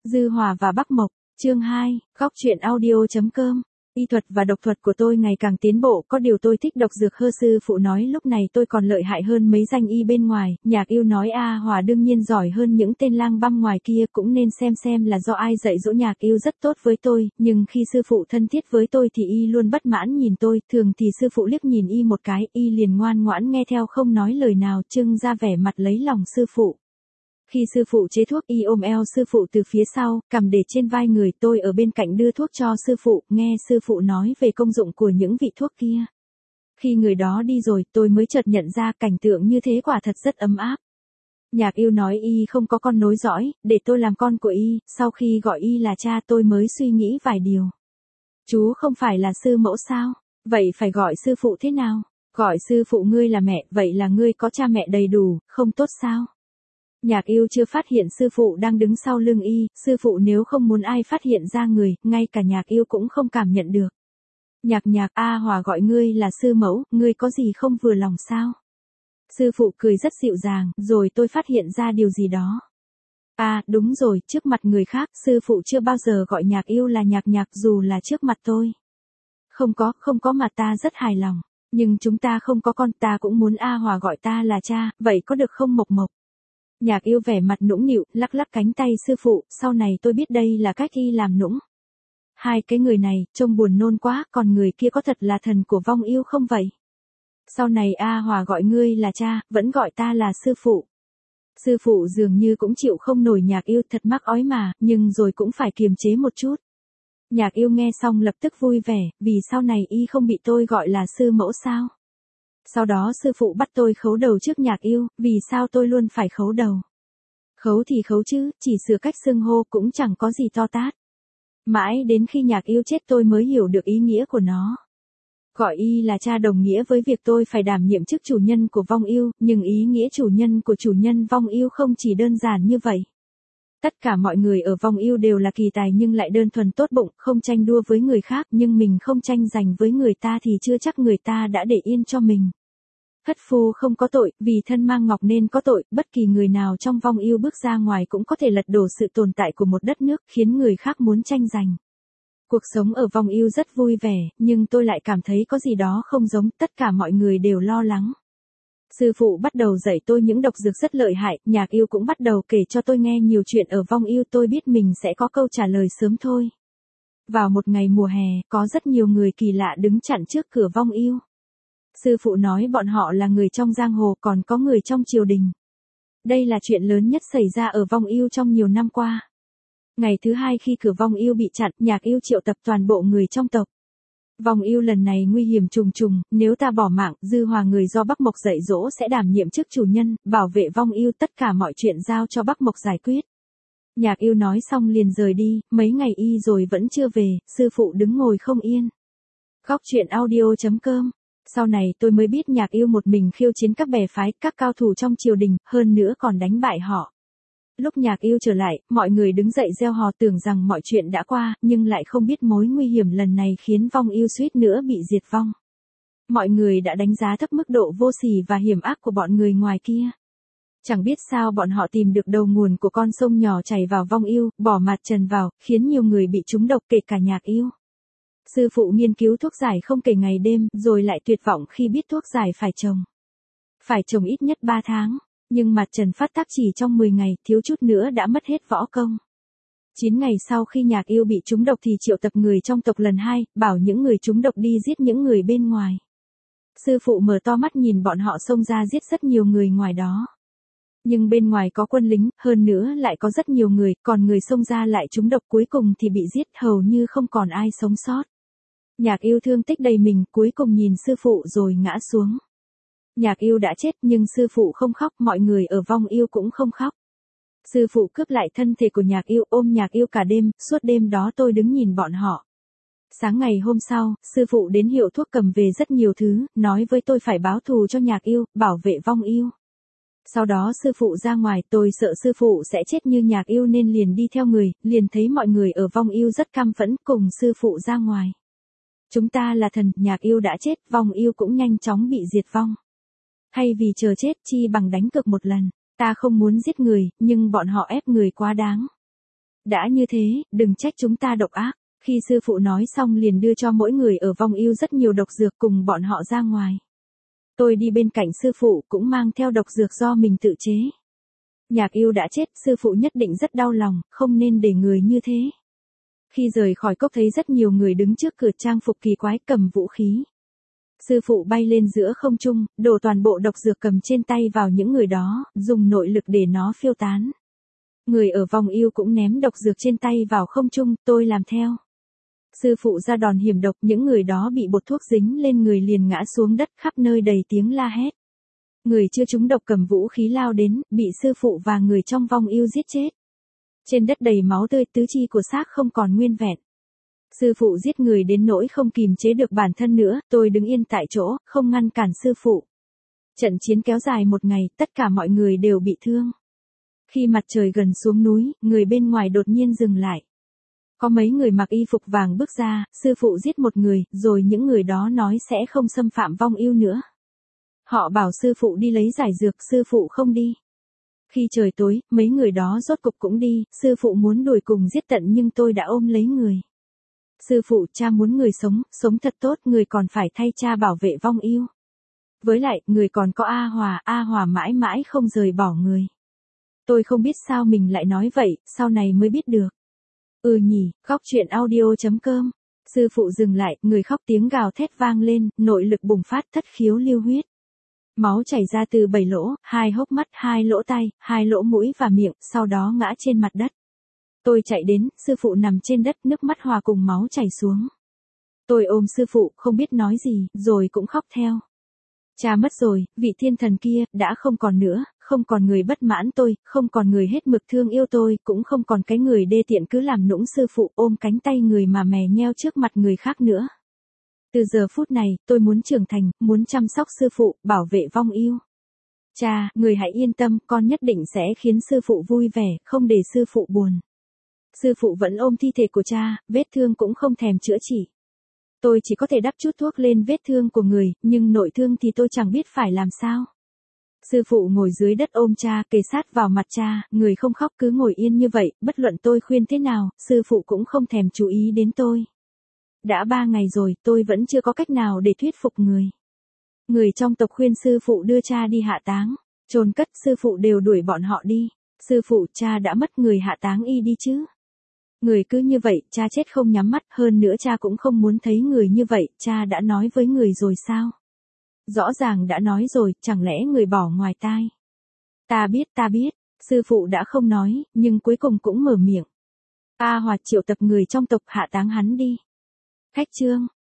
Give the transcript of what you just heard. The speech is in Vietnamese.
Dư Hòa và Bắc Mộc, chương 2, góc truyện audio.com. Y thuật và độc thuật của tôi ngày càng tiến bộ, có điều tôi thích độc dược hơn. Sư phụ nói lúc này tôi còn lợi hại hơn mấy danh y bên ngoài. Nhạc Yêu nói A Hòa đương nhiên giỏi hơn những tên lang băm ngoài kia, cũng nên xem là do ai dạy dỗ. Nhạc Yêu rất tốt với tôi, nhưng khi sư phụ thân thiết với tôi thì y luôn bất mãn nhìn tôi. Thường thì sư phụ liếc nhìn y một cái, y liền ngoan ngoãn nghe theo không nói lời nào, trưng ra vẻ mặt lấy lòng sư phụ. Khi sư phụ chế thuốc, y ôm eo sư phụ từ phía sau, cầm để trên vai người. Tôi ở bên cạnh đưa thuốc cho sư phụ, nghe sư phụ nói về công dụng của những vị thuốc kia. Khi người đó đi rồi, tôi mới chợt nhận ra cảnh tượng như thế quả thật rất ấm áp. Nhạc Yêu nói y không có con nối dõi, để tôi làm con của y. Sau khi gọi y là cha tôi mới suy nghĩ vài điều. Chú không phải là sư mẫu sao? Vậy phải gọi sư phụ thế nào? Gọi sư phụ ngươi là mẹ, vậy là ngươi có cha mẹ đầy đủ, không tốt sao? Nhạc Yêu chưa phát hiện sư phụ đang đứng sau lưng y. Sư phụ nếu không muốn ai phát hiện ra người, ngay cả Nhạc Yêu cũng không cảm nhận được. Nhạc, A Hòa gọi ngươi là sư mẫu, ngươi có gì không vừa lòng sao? Sư phụ cười rất dịu dàng, rồi tôi phát hiện ra điều gì đó. À, đúng rồi, trước mặt người khác, sư phụ chưa bao giờ gọi Nhạc Yêu là nhạc, dù là trước mặt tôi. Không có mà ta rất hài lòng. Nhưng chúng ta không có con, ta cũng muốn A Hòa gọi ta là cha, vậy có được không Mộc? Nhạc Yêu vẻ mặt nũng nịu, lắc cánh tay sư phụ. Sau này tôi biết đây là cách y làm nũng. Hai cái người này, trông buồn nôn quá, còn người kia có thật là thần của Vong Yêu không vậy? Sau này A Hòa gọi ngươi là cha, vẫn gọi ta là sư phụ. Sư phụ dường như cũng chịu không nổi Nhạc Yêu, thật mắc ói mà, nhưng rồi cũng phải kiềm chế một chút. Nhạc Yêu nghe xong lập tức vui vẻ, vì sau này y không bị tôi gọi là sư mẫu sao? Sau đó sư phụ bắt tôi khấu đầu trước Nhạc Yêu, vì sao tôi luôn phải khấu đầu? Khấu thì khấu chứ, chỉ sửa cách xưng hô cũng chẳng có gì to tát. Mãi đến khi Nhạc Yêu chết tôi mới hiểu được ý nghĩa của nó. Gọi y là cha đồng nghĩa với việc tôi phải đảm nhiệm chức chủ nhân của Vong Yêu, nhưng ý nghĩa chủ nhân của chủ nhân Vong Yêu không chỉ đơn giản như vậy. Tất cả mọi người ở Vong Yêu đều là kỳ tài nhưng lại đơn thuần tốt bụng, không tranh đua với người khác, nhưng mình không tranh giành với người ta thì chưa chắc người ta đã để yên cho mình. Thất phu không có tội, vì thân mang ngọc nên có tội. Bất kỳ người nào trong Vong Yêu bước ra ngoài cũng có thể lật đổ sự tồn tại của một đất nước, khiến người khác muốn tranh giành. Cuộc sống ở Vong Yêu rất vui vẻ, nhưng tôi lại cảm thấy có gì đó không giống. Tất cả mọi người đều lo lắng. Sư phụ bắt đầu dạy tôi những độc dược rất lợi hại. Nhạc Yêu cũng bắt đầu kể cho tôi nghe nhiều chuyện ở Vong Yêu. Tôi biết mình sẽ có câu trả lời sớm thôi. Vào một ngày mùa hè, có rất nhiều người kỳ lạ đứng chặn trước cửa Vong Yêu. Sư phụ nói bọn họ là người trong giang hồ, còn có người trong triều đình. Đây là chuyện lớn nhất xảy ra ở Vong Yêu trong nhiều năm qua. Ngày thứ hai khi cửa Vong Yêu bị chặn, Nhạc Yêu triệu tập toàn bộ người trong tộc. Vong Yêu lần này nguy hiểm trùng trùng, nếu ta bỏ mạng, Dư Hòa người do Bắc Mộc dạy dỗ sẽ đảm nhiệm chức chủ nhân, bảo vệ Vong Yêu, tất cả mọi chuyện giao cho Bắc Mộc giải quyết. Nhạc Yêu nói xong liền rời đi, mấy ngày y rồi vẫn chưa về, sư phụ đứng ngồi không yên. Góc truyện audio.com. Sau này tôi mới biết Nhạc Yêu một mình khiêu chiến các bè phái, các cao thủ trong triều đình, hơn nữa còn đánh bại họ. Lúc Nhạc Yêu trở lại, mọi người đứng dậy reo hò tưởng rằng mọi chuyện đã qua, nhưng lại không biết mối nguy hiểm lần này khiến Vong Yêu suýt nữa bị diệt vong. Mọi người đã đánh giá thấp mức độ vô sỉ và hiểm ác của bọn người ngoài kia. Chẳng biết sao bọn họ tìm được đầu nguồn của con sông nhỏ chảy vào Vong Yêu, bỏ mặt trần vào, khiến nhiều người bị trúng độc kể cả Nhạc Yêu. Sư phụ nghiên cứu thuốc giải không kể ngày đêm, rồi lại tuyệt vọng khi biết thuốc giải phải trồng. Phải trồng ít nhất 3 tháng, nhưng mặt trần phát tác chỉ trong 10 ngày, thiếu chút nữa đã mất hết võ công. 9 ngày sau khi Nhạc Yêu bị trúng độc thì triệu tập người trong tộc lần 2, bảo những người trúng độc đi giết những người bên ngoài. Sư phụ mở to mắt nhìn bọn họ xông ra giết rất nhiều người ngoài đó. Nhưng bên ngoài có quân lính, hơn nữa lại có rất nhiều người, còn người xông ra lại trúng độc cuối cùng thì bị giết, hầu như không còn ai sống sót. Nhạc Yêu thương tích đầy mình, cuối cùng nhìn sư phụ rồi ngã xuống. Nhạc Yêu đã chết nhưng sư phụ không khóc, mọi người ở Vong Yêu cũng không khóc. Sư phụ cướp lại thân thể của Nhạc Yêu, ôm Nhạc Yêu cả đêm, suốt đêm đó tôi đứng nhìn bọn họ. Sáng ngày hôm sau, sư phụ đến hiệu thuốc cầm về rất nhiều thứ, nói với tôi phải báo thù cho Nhạc Yêu, bảo vệ Vong Yêu. Sau đó sư phụ ra ngoài, tôi sợ sư phụ sẽ chết như Nhạc Yêu nên liền đi theo người, liền thấy mọi người ở Vong Yêu rất căm phẫn, cùng sư phụ ra ngoài. Chúng ta là thần, Nhạc Yêu đã chết, Vong Yêu cũng nhanh chóng bị diệt vong. Thay vì chờ chết chi bằng đánh cược một lần, ta không muốn giết người, nhưng bọn họ ép người quá đáng. Đã như thế, đừng trách chúng ta độc ác. Khi sư phụ nói xong liền đưa cho mỗi người ở vong yêu rất nhiều độc dược cùng bọn họ ra ngoài. Tôi đi bên cạnh sư phụ cũng mang theo độc dược do mình tự chế. Nhạc yêu đã chết, sư phụ nhất định rất đau lòng, không nên để người như thế. Khi rời khỏi cốc thấy rất nhiều người đứng trước cửa trang phục kỳ quái cầm vũ khí. Sư phụ bay lên giữa không trung, đổ toàn bộ độc dược cầm trên tay vào những người đó, dùng nội lực để nó phiêu tán. Người ở vòng yêu cũng ném độc dược trên tay vào không trung, tôi làm theo. Sư phụ ra đòn hiểm độc, những người đó bị bột thuốc dính lên người liền ngã xuống đất, khắp nơi đầy tiếng la hét. Người chưa trúng độc cầm vũ khí lao đến, bị sư phụ và người trong vong yêu giết chết. Trên đất đầy máu tươi, tứ chi của xác không còn nguyên vẹn. Sư phụ giết người đến nỗi không kìm chế được bản thân nữa, tôi đứng yên tại chỗ, không ngăn cản sư phụ. Trận chiến kéo dài một ngày, tất cả mọi người đều bị thương. Khi mặt trời gần xuống núi, người bên ngoài đột nhiên dừng lại. Có mấy người mặc y phục vàng bước ra, sư phụ giết một người, rồi những người đó nói sẽ không xâm phạm vong yêu nữa. Họ bảo sư phụ đi lấy giải dược, sư phụ không đi. Khi trời tối, mấy người đó rốt cục cũng đi, sư phụ muốn đuổi cùng giết tận nhưng tôi đã ôm lấy người. Sư phụ, cha muốn người sống, sống thật tốt, người còn phải thay cha bảo vệ vong yêu. Với lại, người còn có A Hòa mãi mãi không rời bỏ người. Tôi không biết sao mình lại nói vậy, sau này mới biết được. Nhỉ, khóc chuyện audio.com. Sư phụ dừng lại, người khóc tiếng gào thét vang lên, nội lực bùng phát thất khiếu lưu huyết. Máu chảy ra từ 7 lỗ, 2 hốc mắt, 2 lỗ tai, 2 lỗ mũi và miệng, sau đó ngã trên mặt đất. Tôi chạy đến, sư phụ nằm trên đất, nước mắt hòa cùng máu chảy xuống. Tôi ôm sư phụ, không biết nói gì, rồi cũng khóc theo. Cha mất rồi, vị thiên thần kia, đã không còn nữa, không còn người bất mãn tôi, không còn người hết mực thương yêu tôi, cũng không còn cái người đê tiện cứ làm nũng sư phụ ôm cánh tay người mà mè nheo trước mặt người khác nữa. Từ giờ phút này, tôi muốn trưởng thành, muốn chăm sóc sư phụ, bảo vệ vong yêu. Cha, người hãy yên tâm, con nhất định sẽ khiến sư phụ vui vẻ, không để sư phụ buồn. Sư phụ vẫn ôm thi thể của cha, vết thương cũng không thèm chữa trị. Tôi chỉ có thể đắp chút thuốc lên vết thương của người, nhưng nội thương thì tôi chẳng biết phải làm sao. Sư phụ ngồi dưới đất ôm cha, kề sát vào mặt cha, người không khóc cứ ngồi yên như vậy, bất luận tôi khuyên thế nào, sư phụ cũng không thèm chú ý đến tôi. Đã 3 ngày rồi, tôi vẫn chưa có cách nào để thuyết phục người. Người trong tộc khuyên sư phụ đưa cha đi hạ táng, chôn cất, sư phụ đều đuổi bọn họ đi. Sư phụ, cha đã mất, người hạ táng y đi chứ. Người cứ như vậy, cha chết không nhắm mắt, hơn nữa cha cũng không muốn thấy người như vậy, cha đã nói với người rồi sao? Rõ ràng đã nói rồi, chẳng lẽ người bỏ ngoài tai? Ta biết, sư phụ đã không nói, nhưng cuối cùng cũng mở miệng. A Hòa triệu tập người trong tộc hạ táng hắn đi. Khách chương.